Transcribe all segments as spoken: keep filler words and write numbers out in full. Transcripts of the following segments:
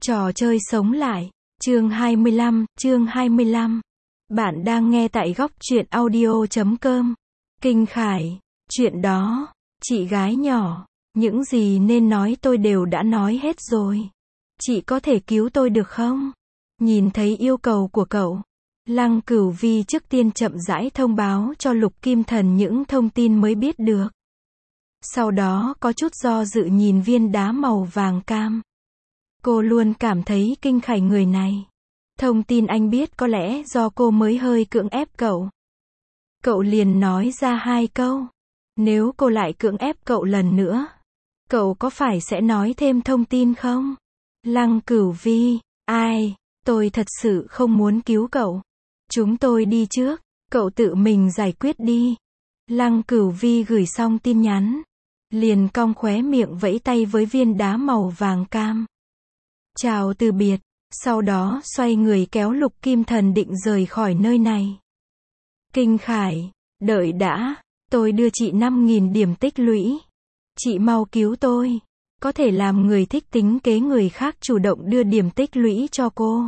Trò chơi sống lại. Chương hai mươi lăm, chương hai mươi lăm. Bạn đang nghe tại góc truyện audio chấm com. Kinh Khải. Chuyện đó, chị gái nhỏ, những gì nên nói tôi đều đã nói hết rồi. Chị có thể cứu tôi được không? Nhìn thấy yêu cầu của cậu, Lăng Cửu Vi trước tiên chậm rãi thông báo cho Lục Kim Thần những thông tin mới biết được. Sau đó có chút do dự nhìn viên đá màu vàng cam. Cô luôn cảm thấy Kinh Khải người này. Thông tin anh biết có lẽ do cô mới hơi cưỡng ép cậu. Cậu liền nói ra hai câu. Nếu cô lại cưỡng ép cậu lần nữa, cậu có phải sẽ nói thêm thông tin không? Lăng Cửu Vi, ai, tôi thật sự không muốn cứu cậu. Chúng tôi đi trước, cậu tự mình giải quyết đi. Lăng Cửu Vi gửi xong tin nhắn, liền cong khóe miệng vẫy tay với viên đá màu vàng cam. Chào từ biệt, sau đó xoay người kéo Lục Kim Thần định rời khỏi nơi này. Kinh Khải, đợi đã, tôi đưa chị năm nghìn điểm tích lũy. Chị mau cứu tôi, có thể làm người thích tính kế người khác chủ động đưa điểm tích lũy cho cô.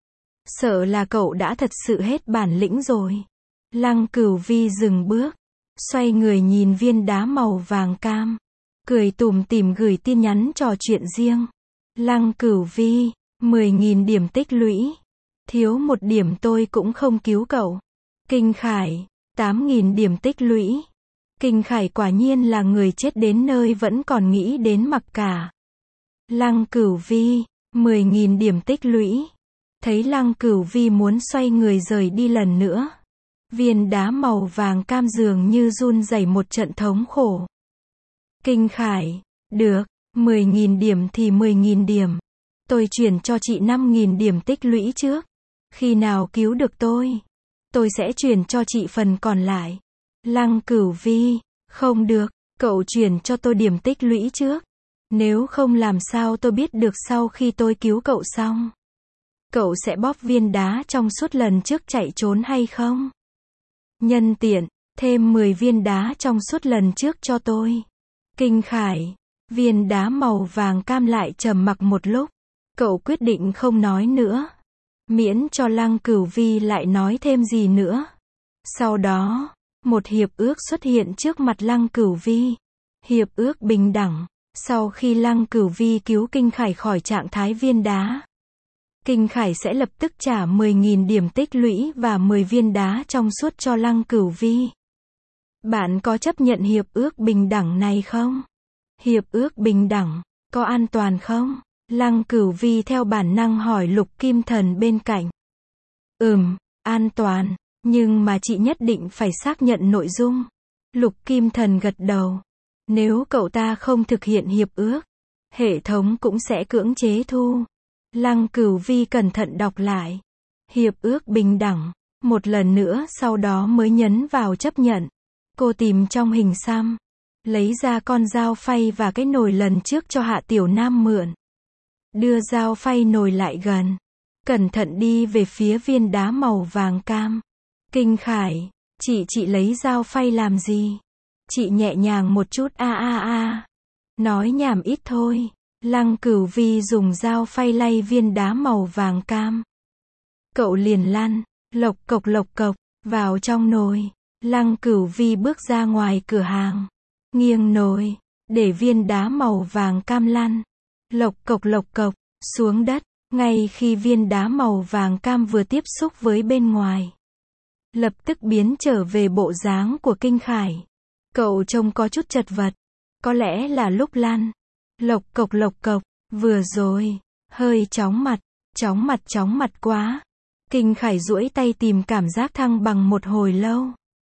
Sợ là cậu đã thật sự hết bản lĩnh rồi. Lăng Cửu Vi dừng bước, xoay người nhìn viên đá màu vàng cam, cười tủm tỉm gửi tin nhắn trò chuyện riêng. Lăng Cửu Vi, mười nghìn điểm tích lũy. Thiếu một điểm tôi cũng không cứu cậu. Kinh Khải, tám nghìn điểm tích lũy. Kinh Khải quả nhiên là người chết đến nơi vẫn còn nghĩ đến mặc cả. Lăng Cửu Vi, mười nghìn điểm tích lũy. Thấy Lăng Cửu Vi muốn xoay người rời đi lần nữa, viên đá màu vàng cam dường như run rẩy một trận thống khổ. Kinh Khải, được, mười nghìn điểm thì mười nghìn điểm. Tôi chuyển cho chị năm nghìn điểm tích lũy trước. Khi nào cứu được tôi, tôi sẽ chuyển cho chị phần còn lại. Lăng Cửu Vi, không được, cậu chuyển cho tôi điểm tích lũy trước. Nếu không làm sao tôi biết được sau khi tôi cứu cậu xong, cậu sẽ bóp viên đá trong suốt lần trước chạy trốn hay không? Nhân tiện, thêm mười viên đá trong suốt lần trước cho tôi. Kinh Khải, viên đá màu vàng cam lại trầm mặc một lúc. Cậu quyết định không nói nữa, miễn cho Lăng Cửu Vi lại nói thêm gì nữa. Sau đó, một hiệp ước xuất hiện trước mặt Lăng Cửu Vi. Hiệp ước bình đẳng. Sau khi Lăng Cửu Vi cứu Kinh Khải khỏi trạng thái viên đá, Kinh Khải sẽ lập tức trả mười nghìn điểm tích lũy và mười viên đá trong suốt cho Lăng Cửu Vi. Bạn có chấp nhận hiệp ước bình đẳng này không? Hiệp ước bình đẳng, có an toàn không? Lăng Cửu Vi theo bản năng hỏi Lục Kim Thần bên cạnh. Ừm, an toàn, nhưng mà chị nhất định phải xác nhận nội dung. Lục Kim Thần gật đầu. Nếu cậu ta không thực hiện hiệp ước, hệ thống cũng sẽ cưỡng chế thu. Lăng Cửu Vi cẩn thận đọc lại. Hiệp ước bình đẳng, một lần nữa sau đó mới nhấn vào chấp nhận. Cô tìm trong hình xăm, lấy ra con dao phay và cái nồi lần trước cho Hạ Tiểu Nam mượn. Đưa dao phay nồi lại gần, cẩn thận đi về phía viên đá màu vàng cam. Kinh Khải, chị chị lấy dao phay làm gì? Chị nhẹ nhàng một chút a a a. Nói nhảm ít thôi. Lăng Cửu Vi dùng dao phay lay viên đá màu vàng cam. Cậu liền lăn, lộc cộc lộc cộc, vào trong nồi. Lăng Cửu Vi bước ra ngoài cửa hàng, nghiêng nồi, để viên đá màu vàng cam lăn, lộc cộc lộc cộc, xuống đất. Ngay khi viên đá màu vàng cam vừa tiếp xúc với bên ngoài, lập tức biến trở về bộ dáng của Kinh Khải. Cậu trông có chút chật vật, có lẽ là lúc lăn. Lộc cộc lộc cộc, vừa rồi, hơi chóng mặt, chóng mặt chóng mặt quá. Kinh Khải duỗi tay tìm cảm giác thăng bằng một hồi lâu.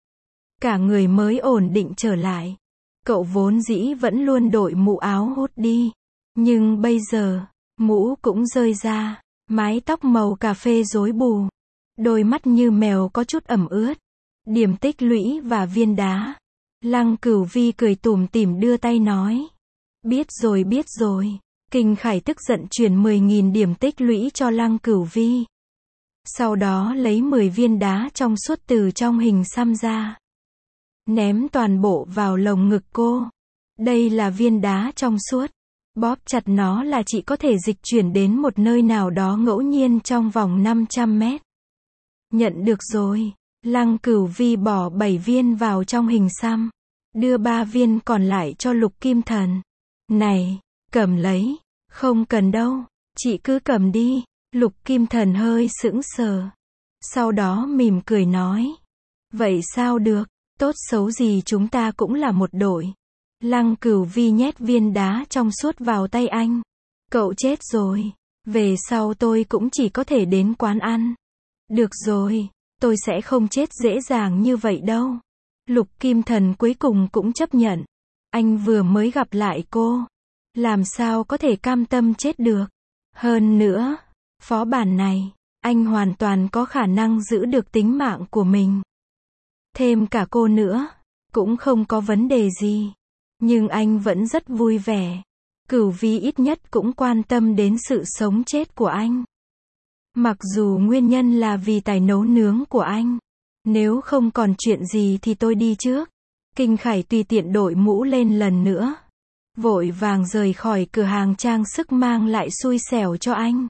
Cả người mới ổn định trở lại. Cậu vốn dĩ vẫn luôn đội mũ áo hút đi. Nhưng bây giờ, mũ cũng rơi ra, mái tóc màu cà phê rối bù. Đôi mắt như mèo có chút ẩm ướt. Điểm tích lũy và viên đá. Lăng Cửu Vi cười tủm tỉm đưa tay nói. Biết rồi biết rồi. Kinh Khải tức giận chuyển mười nghìn điểm tích lũy cho Lăng Cửu Vi. Sau đó lấy mười viên đá trong suốt từ trong hình xăm ra. Ném toàn bộ vào lồng ngực cô. Đây là viên đá trong suốt. Bóp chặt nó là chị có thể dịch chuyển đến một nơi nào đó ngẫu nhiên trong vòng năm trăm mét. Nhận được rồi. Lăng Cửu Vi bỏ bảy viên vào trong hình xăm. Đưa ba viên còn lại cho Lục Kim Thần. Này, cầm lấy. Không cần đâu. Chị cứ cầm đi. Lục Kim Thần hơi sững sờ. Sau đó mỉm cười nói. Vậy sao được, tốt xấu gì chúng ta cũng là một đội. Lăng Cửu Vi nhét viên đá trong suốt vào tay anh. Cậu chết rồi. Về sau tôi cũng chỉ có thể đến quán ăn. Được rồi, tôi sẽ không chết dễ dàng như vậy đâu. Lục Kim Thần cuối cùng cũng chấp nhận. Anh vừa mới gặp lại cô. Làm sao có thể cam tâm chết được. Hơn nữa, phó bản này, anh hoàn toàn có khả năng giữ được tính mạng của mình. Thêm cả cô nữa, cũng không có vấn đề gì. Nhưng anh vẫn rất vui vẻ. Cửu Vi ít nhất cũng quan tâm đến sự sống chết của anh. Mặc dù nguyên nhân là vì tài nấu nướng của anh. Nếu không còn chuyện gì thì tôi đi trước. Kinh Khải tùy tiện đội mũ lên lần nữa. Vội vàng rời khỏi cửa hàng trang sức mang lại xui xẻo cho anh.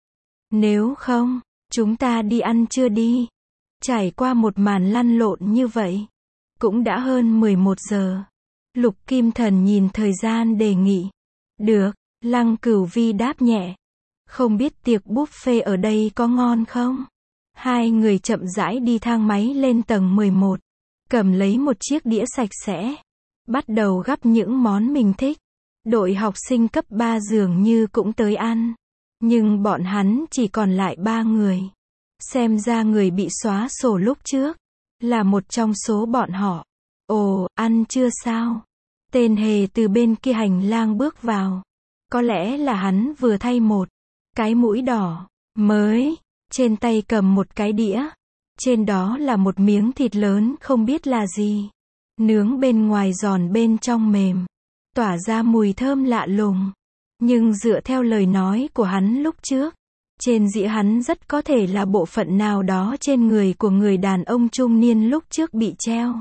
Nếu không, chúng ta đi ăn trưa đi. Trải qua một màn lăn lộn như vậy, cũng đã hơn mười một giờ. Lục Kim Thần nhìn thời gian đề nghị. Được, Lăng Cửu Vi đáp nhẹ. Không biết tiệc buffet ở đây có ngon không? Hai người chậm rãi đi thang máy lên tầng mười một. Cầm lấy một chiếc đĩa sạch sẽ. Bắt đầu gắp những món mình thích. Đội học sinh cấp ba dường như cũng tới ăn. Nhưng bọn hắn chỉ còn lại ba người. Xem ra người bị xóa sổ lúc trước là một trong số bọn họ. Ồ, ăn chưa sao? Tên Hề từ bên kia hành lang bước vào. Có lẽ là hắn vừa thay một cái mũi đỏ mới, trên tay cầm một cái đĩa. Trên đó là một miếng thịt lớn không biết là gì. Nướng bên ngoài giòn bên trong mềm. Tỏa ra mùi thơm lạ lùng. Nhưng dựa theo lời nói của hắn lúc trước, trên dĩa hắn rất có thể là bộ phận nào đó trên người của người đàn ông trung niên lúc trước bị treo.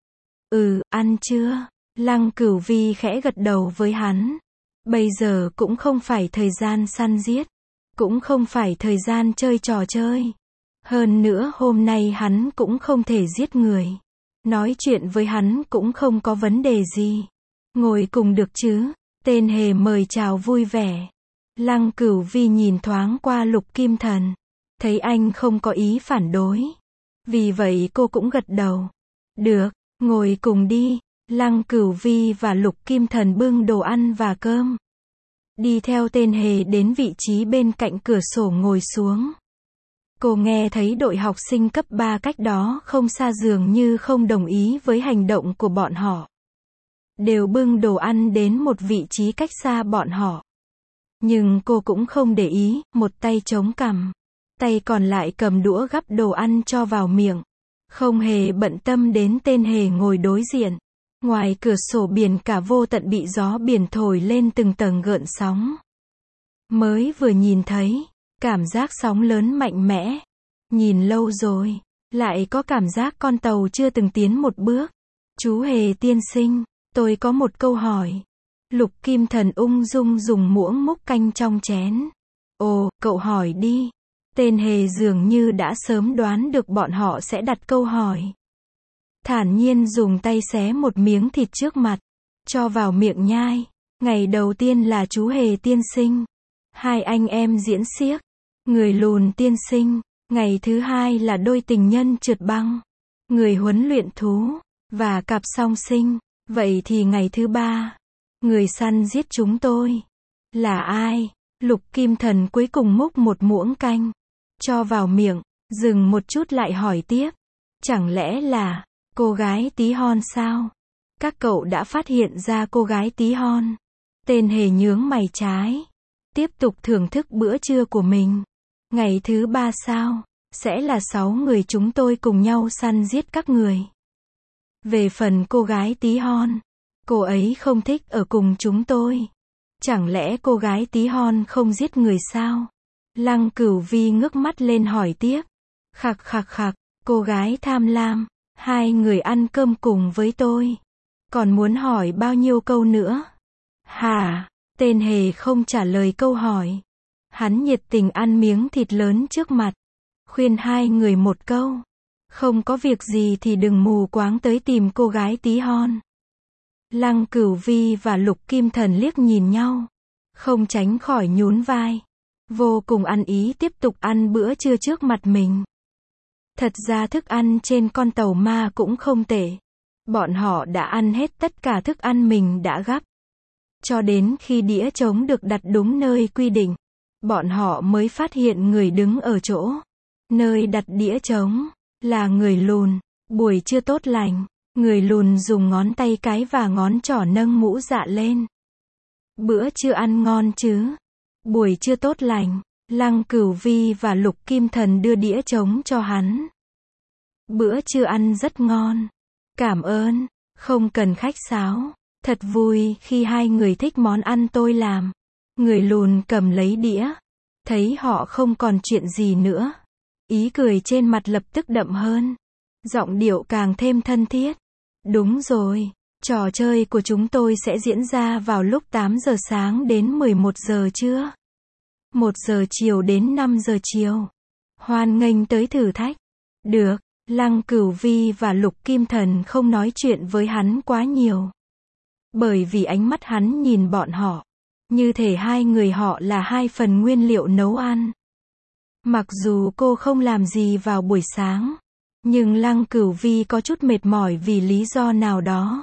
Ừ, ăn chưa? Lăng Cửu Vi khẽ gật đầu với hắn. Bây giờ cũng không phải thời gian săn giết. Cũng không phải thời gian chơi trò chơi. Hơn nữa hôm nay hắn cũng không thể giết người. Nói chuyện với hắn cũng không có vấn đề gì. Ngồi cùng được chứ? Tên Hề mời chào vui vẻ. Lăng Cửu Vi nhìn thoáng qua Lục Kim Thần. Thấy anh không có ý phản đối. Vì vậy cô cũng gật đầu. Được, ngồi cùng đi. Lăng Cửu Vi và Lục Kim Thần bưng đồ ăn và cơm. Đi theo tên Hề đến vị trí bên cạnh cửa sổ ngồi xuống. Cô nghe thấy đội học sinh cấp ba cách đó không xa dường như không đồng ý với hành động của bọn họ. Đều bưng đồ ăn đến một vị trí cách xa bọn họ. Nhưng cô cũng không để ý, một tay chống cằm. Tay còn lại cầm đũa gắp đồ ăn cho vào miệng. Không hề bận tâm đến tên Hề ngồi đối diện. Ngoài cửa sổ biển cả vô tận bị gió biển thổi lên từng tầng gợn sóng. Mới vừa nhìn thấy, cảm giác sóng lớn mạnh mẽ. Nhìn lâu rồi, lại có cảm giác con tàu chưa từng tiến một bước. Chú Hề tiên sinh, tôi có một câu hỏi. Lục Kim Thần ung dung dùng muỗng múc canh trong chén. Ồ, cậu hỏi đi. Tên Hề dường như đã sớm đoán được bọn họ sẽ đặt câu hỏi. Thản nhiên dùng tay xé một miếng thịt trước mặt, cho vào miệng nhai. Ngày đầu tiên là chú Hề tiên sinh. Hai anh em diễn xiếc. Người lùn tiên sinh. Ngày thứ hai là đôi tình nhân trượt băng. Người huấn luyện thú. Và cặp song sinh. Vậy thì ngày thứ ba, người săn giết chúng tôi là ai? Lục Kim Thần cuối cùng múc một muỗng canh, cho vào miệng, dừng một chút lại hỏi tiếp. Chẳng lẽ là cô gái tí hon sao? Các cậu đã phát hiện ra cô gái tí hon? Tên Hề nhướng mày trái. Tiếp tục thưởng thức bữa trưa của mình. Ngày thứ ba sao? Sẽ là sáu người chúng tôi cùng nhau săn giết các người. Về phần cô gái tí hon, cô ấy không thích ở cùng chúng tôi. Chẳng lẽ cô gái tí hon không giết người sao? Lăng Cửu Vi ngước mắt lên hỏi tiếp. Khặc khặc khặc, cô gái tham lam. Hai người ăn cơm cùng với tôi. Còn muốn hỏi bao nhiêu câu nữa? Hả? Tên hề không trả lời câu hỏi. Hắn nhiệt tình ăn miếng thịt lớn trước mặt. Khuyên hai người một câu. Không có việc gì thì đừng mù quáng tới tìm cô gái tí hon. Lăng Cửu Vi và Lục Kim Thần liếc nhìn nhau. Không tránh khỏi nhún vai. Vô cùng ăn ý tiếp tục ăn bữa trưa trước mặt mình. Thật ra thức ăn trên con tàu ma cũng không tệ. Bọn họ đã ăn hết tất cả thức ăn mình đã gắp. Cho đến khi đĩa trống được đặt đúng nơi quy định, bọn họ mới phát hiện người đứng ở chỗ nơi đặt đĩa trống là người lùn. Buổi trưa tốt lành. Người lùn dùng ngón tay cái và ngón trỏ nâng mũ dạ lên. Bữa trưa ăn ngon chứ? Buổi trưa tốt lành. Lăng Cửu Vi và Lục Kim Thần đưa đĩa trống cho hắn. Bữa trưa ăn rất ngon. Cảm ơn. Không cần khách sáo. Thật vui khi hai người thích món ăn tôi làm. Người lùn cầm lấy đĩa. Thấy họ không còn chuyện gì nữa. Ý cười trên mặt lập tức đậm hơn. Giọng điệu càng thêm thân thiết. Đúng rồi. Trò chơi của chúng tôi sẽ diễn ra vào lúc tám giờ sáng đến mười một giờ trưa. một giờ chiều đến năm giờ chiều. Hoan nghênh tới thử thách. Được. Lăng Cửu Vi và Lục Kim Thần không nói chuyện với hắn quá nhiều. Bởi vì ánh mắt hắn nhìn bọn họ. Như thể hai người họ là hai phần nguyên liệu nấu ăn. Mặc dù cô không làm gì vào buổi sáng. Nhưng Lăng Cửu Vi có chút mệt mỏi vì lý do nào đó.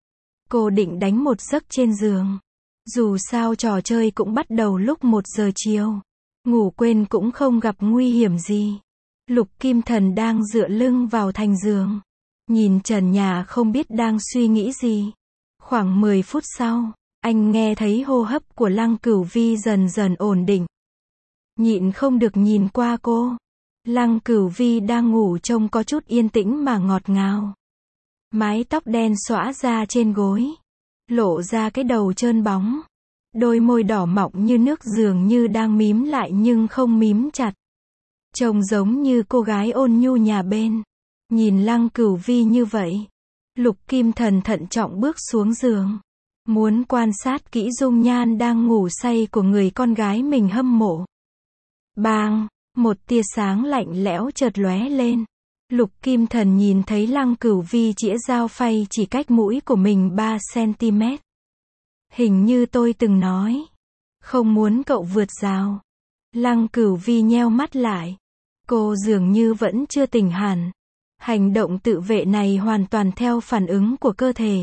Cô định đánh một giấc trên giường. Dù sao trò chơi cũng bắt đầu lúc một giờ chiều. Ngủ quên cũng không gặp nguy hiểm gì. Lục Kim Thần đang dựa lưng vào thành giường. Nhìn trần nhà không biết đang suy nghĩ gì. Khoảng mười phút sau, anh nghe thấy hô hấp của Lăng Cửu Vi dần dần ổn định. Nhịn không được nhìn qua cô. Lăng Cửu Vi đang ngủ trông có chút yên tĩnh mà ngọt ngào. Mái tóc đen xõa ra trên gối. Lộ ra cái đầu trơn bóng. Đôi môi đỏ mọng như nước dường như đang mím lại nhưng không mím chặt. Trông giống như cô gái ôn nhu nhà bên. Nhìn Lăng Cửu Vi như vậy. Lục Kim Thần thận trọng bước xuống giường. Muốn quan sát kỹ dung nhan đang ngủ say của người con gái mình hâm mộ. Bang! Một tia sáng lạnh lẽo chợt lóe lên. Lục Kim Thần nhìn thấy Lăng Cửu Vi chĩa dao phay chỉ cách mũi của mình ba xăng-ti-mét. Hình như tôi từng nói. Không muốn cậu vượt rào. Lăng Cửu Vi nheo mắt lại. Cô dường như vẫn chưa tỉnh hẳn. Hành động tự vệ này hoàn toàn theo phản ứng của cơ thể.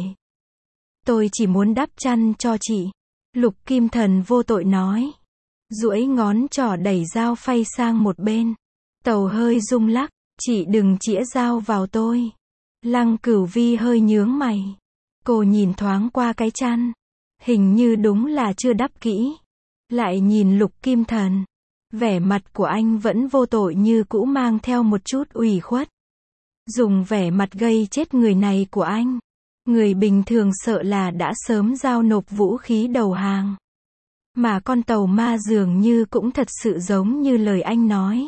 Tôi chỉ muốn đắp chăn cho chị. Lục Kim Thần vô tội nói. Duỗi ngón trỏ đẩy dao phay sang một bên. Tàu hơi rung lắc. Chị đừng chĩa dao vào tôi. Lăng Cửu Vi hơi nhướng mày. Cô nhìn thoáng qua cái chăn. Hình như đúng là chưa đắp kỹ. Lại nhìn Lục Kim Thần. Vẻ mặt của anh vẫn vô tội như cũ mang theo một chút ủy khuất. Dùng vẻ mặt gây chết người này của anh. Người bình thường sợ là đã sớm giao nộp vũ khí đầu hàng. Mà con tàu ma dường như cũng thật sự giống như lời anh nói.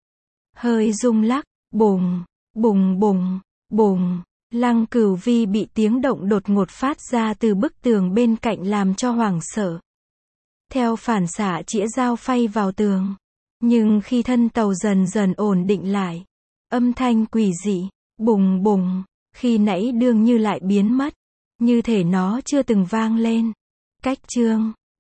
Hơi rung lắc, bùng, bùng bùng, bùng. Lăng Cửu Vi bị tiếng động đột ngột phát ra từ bức tường bên cạnh làm cho hoảng sợ. Theo phản xạ chĩa dao phay vào tường. Nhưng khi thân tàu dần dần ổn định lại. Âm thanh quỷ dị, bùng bùng, khi nãy đương như lại biến mất. Như thể nó chưa từng vang lên. Cách chương